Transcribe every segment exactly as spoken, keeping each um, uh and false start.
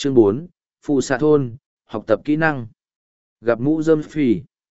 Chương bốn, Phù xạ thôn, học tập kỹ năng. Gặp mũ rơm phì.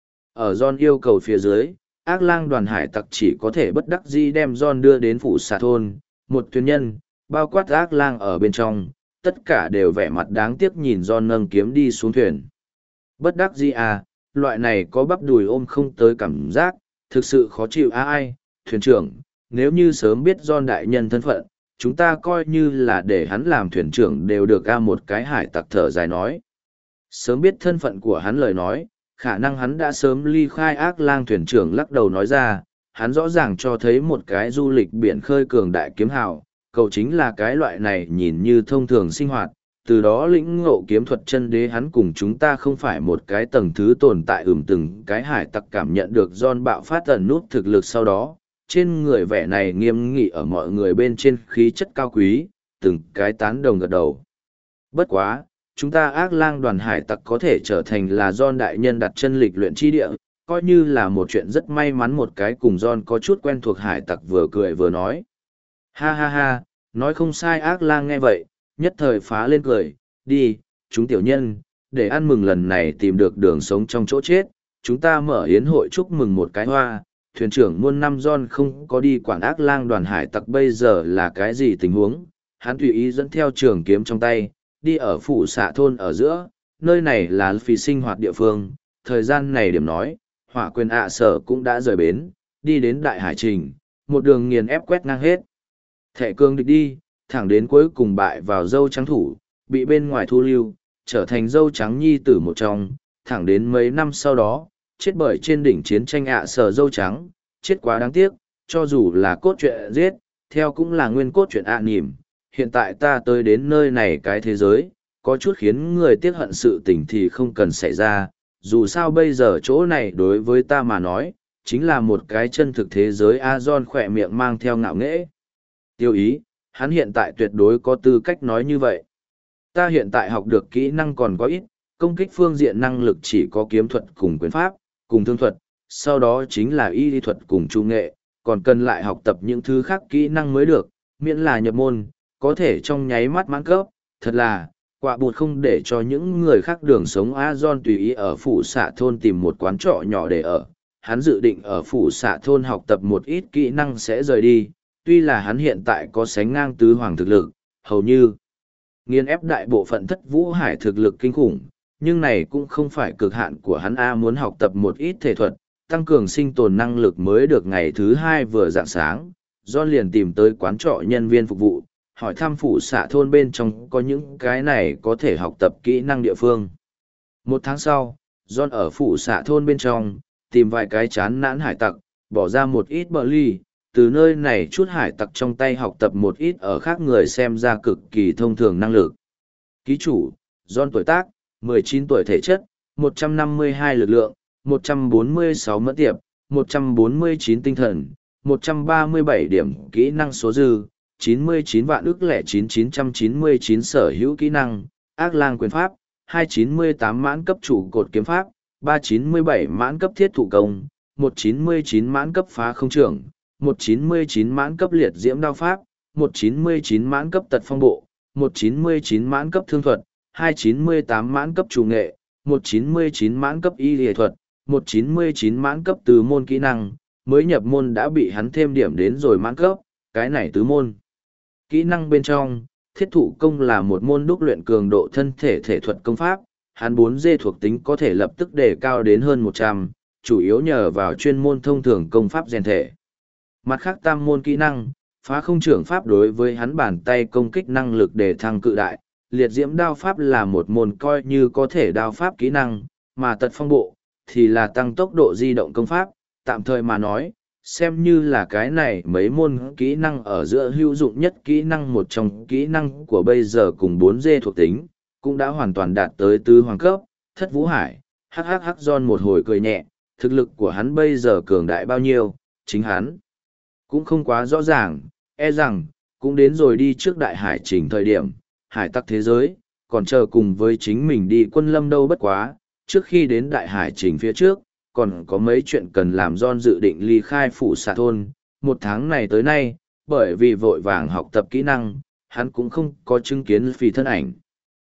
Ở John yêu cầu phía dưới, ác lang đoàn hải tặc chỉ có thể bất đắc dĩ đem John đưa đến Phù xạ thôn, một thuyền nhân, bao quát ác lang ở bên trong, tất cả đều vẻ mặt đáng tiếc nhìn John nâng kiếm đi xuống thuyền. Bất đắc dĩ à, loại này có bắp đùi ôm không tới cảm giác, thực sự khó chịu à ai, thuyền trưởng, nếu như sớm biết John đại nhân thân phận, chúng ta coi như là để hắn làm thuyền trưởng đều được a một cái hải tặc thở dài nói. Sớm biết thân phận của hắn lời nói, khả năng hắn đã sớm ly khai ác lang thuyền trưởng lắc đầu nói ra, hắn rõ ràng cho thấy một cái du lịch biển khơi cường đại kiếm hào, cậu chính là cái loại này nhìn như thông thường sinh hoạt, từ đó lĩnh ngộ kiếm thuật chân đế hắn cùng chúng ta không phải một cái tầng thứ tồn tại ửm từng cái hải tặc cảm nhận được John bạo phát tần nút thực lực sau đó, trên người vẻ này nghiêm nghị ở mọi người bên trên khí chất cao quý, từng cái tán đồng gật đầu. Bất quá, chúng ta ác lang đoàn hải tặc có thể trở thành là John đại nhân đặt chân lịch luyện chi địa, coi như là một chuyện rất may mắn một cái cùng John có chút quen thuộc hải tặc vừa cười vừa nói. Ha ha ha, nói không sai ác lang nghe vậy, nhất thời phá lên cười, đi, chúng tiểu nhân, để ăn mừng lần này tìm được đường sống trong chỗ chết, chúng ta mở yến hội chúc mừng một cái hoa, thuyền trưởng muôn năm John không có đi quản ác lang đoàn hải tặc bây giờ là cái gì tình huống, hắn tùy ý dẫn theo trường kiếm trong tay, đi ở phủ xạ thôn ở giữa, nơi này là phì sinh hoạt địa phương, thời gian này điểm nói, hỏa quyền ạ sở cũng đã rời bến, đi đến đại hải trình, một đường nghiền ép quét ngang hết. Thẻ cương địch đi, thẳng đến cuối cùng bại vào dâu trắng thủ, bị bên ngoài thu lưu, trở thành dâu trắng nhi tử một trong, thẳng đến mấy năm sau đó, chết bởi trên đỉnh chiến tranh ạ sở dâu trắng, chết quá đáng tiếc, cho dù là cốt truyện giết, theo cũng là nguyên cốt truyện ạ nỉm. Hiện tại ta tới đến nơi này cái thế giới, có chút khiến người tiếc hận sự tình thì không cần xảy ra, dù sao bây giờ chỗ này đối với ta mà nói, chính là một cái chân thực thế giới Azon khỏe miệng mang theo ngạo nghễ. Tiêu ý, hắn hiện tại tuyệt đối có tư cách nói như vậy. Ta hiện tại học được kỹ năng còn có ít, công kích phương diện năng lực chỉ có kiếm thuật cùng quyền pháp, cùng thương thuật, sau đó chính là y lý thuật cùng trung nghệ, còn cần lại học tập những thứ khác kỹ năng mới được, miễn là nhập môn, có thể trong nháy mắt mãn cấp, thật là, quả bụt không để cho những người khác đường sống Azon tùy ý ở phủ xạ thôn tìm một quán trọ nhỏ để ở. Hắn dự định ở phủ xạ thôn học tập một ít kỹ năng sẽ rời đi, tuy là hắn hiện tại có sánh ngang tứ hoàng thực lực, hầu như nghiền ép đại bộ phận thất vũ hải thực lực kinh khủng, nhưng này cũng không phải cực hạn của hắn A muốn học tập một ít thể thuật, tăng cường sinh tồn năng lực mới được ngày thứ hai vừa dạng sáng, John liền tìm tới quán trọ nhân viên phục vụ, hỏi thăm phủ xạ thôn bên trong có những cái này có thể học tập kỹ năng địa phương. Một tháng sau, John ở phủ xạ thôn bên trong, tìm vài cái chán nản hải tặc, bỏ ra một ít bờ ly, từ nơi này chút hải tặc trong tay học tập một ít ở khác người xem ra cực kỳ thông thường năng lực. Ký chủ, John tuổi tác, mười chín tuổi thể chất, một trăm năm mươi hai lực lượng, một trăm bốn mươi sáu mẫn tiệp, một trăm bốn mươi chín tinh thần, một trăm ba mươi bảy điểm kỹ năng số dư, chín mươi chín vạn ức lẻ chín chín trăm chín mươi chín sở hữu kỹ năng, ác lang quyền pháp, hai trăm chín mươi tám mãn cấp trụ cột kiếm pháp, ba trăm chín mươi bảy mãn cấp thiết thủ công, một trăm chín mươi chín mãn cấp phá không trưởng, một trăm chín mươi chín mãn cấp liệt diễm đao pháp, một trăm chín mươi chín mãn cấp tật phong bộ, một trăm chín mươi chín mãn cấp thương thuật, hai trăm chín mươi tám mãn cấp chủ nghệ, một trăm chín mươi chín mãn cấp y lý thuật, một trăm chín mươi chín mãn cấp tứ môn kỹ năng, mới nhập môn đã bị hắn thêm điểm đến rồi mãn cấp, cái này tứ môn. Kỹ năng bên trong, thiết thủ công là một môn đúc luyện cường độ thân thể thể thuật công pháp, hắn bốn D thuộc tính có thể lập tức đề cao đến hơn một trăm, chủ yếu nhờ vào chuyên môn thông thường công pháp rèn thể. Mặt khác tam môn kỹ năng, phá không trưởng pháp đối với hắn bàn tay công kích năng lực để thăng cự đại, liệt diễm đao pháp là một môn coi như có thể đao pháp kỹ năng, mà tật phong bộ, thì là tăng tốc độ di động công pháp, tạm thời mà nói, xem như là cái này mấy môn kỹ năng ở giữa hữu dụng nhất kỹ năng một trong kỹ năng của bây giờ cùng bốn D thuộc tính, cũng đã hoàn toàn đạt tới tứ hoàng cấp, thất vũ hải, hắc hắc hắc John một hồi cười nhẹ, thực lực của hắn bây giờ cường đại bao nhiêu, chính hắn cũng không quá rõ ràng, e rằng, cũng đến rồi đi trước đại hải trình thời điểm, hải tặc thế giới, còn chờ cùng với chính mình đi quân lâm đâu bất quá, trước khi đến đại hải trình phía trước, còn có mấy chuyện cần làm John dự định ly khai phủ xạ thôn, một tháng này tới nay, bởi vì vội vàng học tập kỹ năng, hắn cũng không có chứng kiến phì thân ảnh.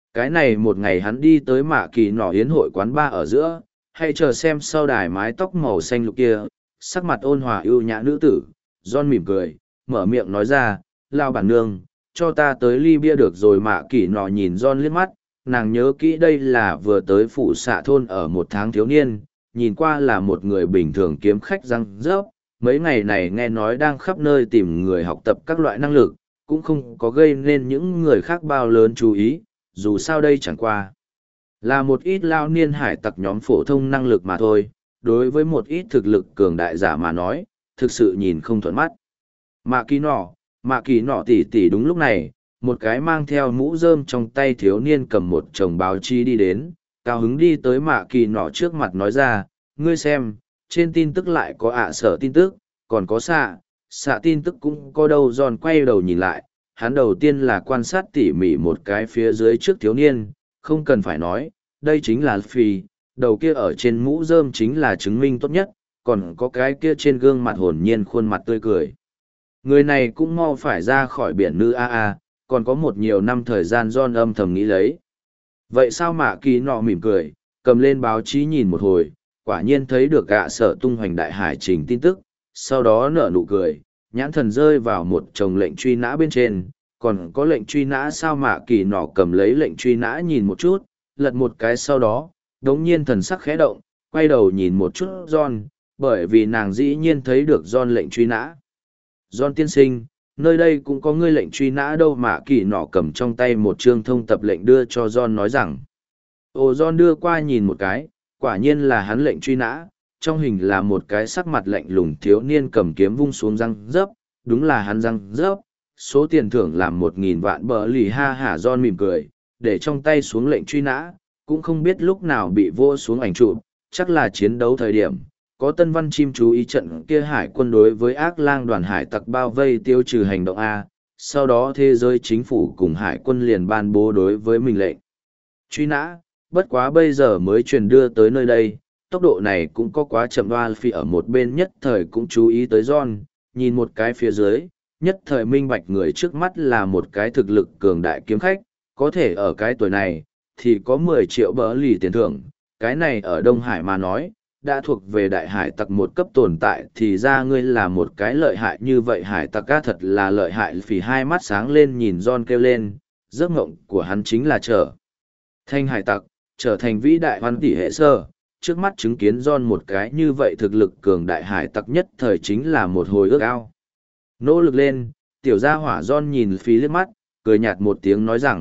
Cái này một ngày hắn đi tới mạ kỳ nọ yến hội quán ba ở giữa, hay chờ xem sau đài mái tóc màu xanh lục kia, sắc mặt ôn hòa ưu nhã nữ tử, John mỉm cười, mở miệng nói ra, lao bản nương, cho ta tới ly bia được rồi. Mạ kỳ nọ nhìn John liếc mắt, nàng nhớ kỹ đây là vừa tới phủ xạ thôn ở một tháng thiếu niên, nhìn qua là một người bình thường kiếm khách răng rớp, mấy ngày này nghe nói đang khắp nơi tìm người học tập các loại năng lực, cũng không có gây nên những người khác bao lớn chú ý, dù sao đây chẳng qua là một ít lao niên hải tặc nhóm phổ thông năng lực mà thôi, đối với một ít thực lực cường đại giả mà nói, thực sự nhìn không thuận mắt. Mạ kỳ nọ, mạ kỳ nọ tỉ tỉ đúng lúc này, một cái mang theo mũ rơm trong tay thiếu niên cầm một chồng báo chí đi đến, cao hứng đi tới mạ kỳ nọ trước mặt nói ra, ngươi xem, trên tin tức lại có ạ sở tin tức, còn có xạ, xạ tin tức cũng có đâu. Giòn quay đầu nhìn lại, hắn đầu tiên là quan sát tỉ mỉ một cái phía dưới trước thiếu niên, không cần phải nói, đây chính là Phi, đầu kia ở trên mũ rơm chính là chứng minh tốt nhất, còn có cái kia trên gương mặt hồn nhiên khuôn mặt tươi cười. Người này cũng mau phải ra khỏi biển nữ a a, còn có một nhiều năm thời gian John âm thầm nghĩ lấy. Vậy sao mạ kỳ nọ mỉm cười, cầm lên báo chí nhìn một hồi, quả nhiên thấy được gạ sở tung hoành đại hải trình tin tức, sau đó nở nụ cười, nhãn thần rơi vào một chồng lệnh truy nã bên trên, còn có lệnh truy nã sao. Mạ kỳ nọ cầm lấy lệnh truy nã nhìn một chút, lật một cái sau đó, đống nhiên thần sắc khẽ động, quay đầu nhìn một chút John, bởi vì nàng dĩ nhiên thấy được John lệnh truy nã. John tiên sinh, nơi đây cũng có ngươi lệnh truy nã đâu. Mạ kỳ nọ cầm trong tay một chương thông tập lệnh đưa cho John nói rằng. Ồ, John đưa qua nhìn một cái, quả nhiên là hắn lệnh truy nã, trong hình là một cái sắc mặt lạnh lùng thiếu niên cầm kiếm vung xuống răng rớp, đúng là hắn răng rớp, số tiền thưởng làm một nghìn vạn bờ lì. Ha hả. John mỉm cười, để trong tay xuống lệnh truy nã, cũng không biết lúc nào bị vô xuống ảnh chụp, chắc là chiến đấu thời điểm. Có Tân Văn chim chú ý trận kia hải quân đối với ác lang đoàn hải tặc bao vây tiêu trừ hành động A, sau đó thế giới chính phủ cùng hải quân liền ban bố đối với mình lệnh truy nã, bất quá bây giờ mới truyền đưa tới nơi đây, tốc độ này cũng có quá chậm. Đoan Phi ở một bên nhất thời cũng chú ý tới John, nhìn một cái phía dưới, nhất thời minh bạch người trước mắt là một cái thực lực cường đại kiếm khách, có thể ở cái tuổi này, thì có mười triệu bờ lì tiền thưởng, cái này ở Đông Hải mà nói, đã thuộc về đại hải tặc một cấp tồn tại, thì ra ngươi là một cái lợi hại như vậy. Hải tặc ca thật là lợi hại. Phì hai mắt sáng lên nhìn John kêu lên, giấc mộng của hắn chính là trở thành hải tặc, trở thành vĩ đại hoan tỷ hệ sơ. Trước mắt chứng kiến John một cái như vậy thực lực cường đại hải tặc nhất thời chính là một hồi ước ao. Nỗ lực lên, tiểu gia hỏa. John nhìn Phì liếc mắt, cười nhạt một tiếng nói rằng,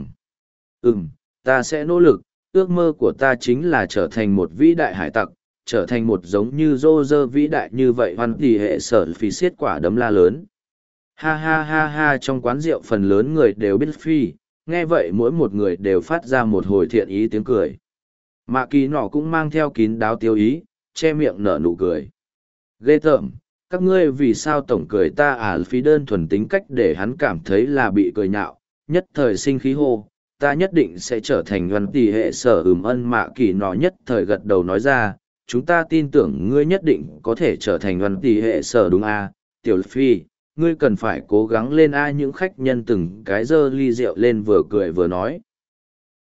ừm, ta sẽ nỗ lực, ước mơ của ta chính là trở thành một vĩ đại hải tặc, trở thành một giống như rô rơ vĩ đại như vậy. Hoan tỷ hệ sở Phì xiết quả đấm la lớn. Ha ha ha ha. Trong quán rượu phần lớn người đều biết Phi, nghe vậy mỗi một người đều phát ra một hồi thiện ý tiếng cười. Mạ kỳ nọ cũng mang theo kín đáo tiêu ý, che miệng nở nụ cười. Ghê tởm, các ngươi vì sao tổng cười ta à? Phí đơn thuần tính cách để hắn cảm thấy là bị cười nhạo, nhất thời sinh khí hô, ta nhất định sẽ trở thành văn tỷ hệ sở. Ừm ân. Mạ kỳ nọ nhất thời gật đầu nói ra, chúng ta tin tưởng ngươi nhất định có thể trở thành văn tỷ hệ sở đúng a. Tiểu Phi, ngươi cần phải cố gắng lên a. Những khách nhân từng cái dơ ly rượu lên vừa cười vừa nói.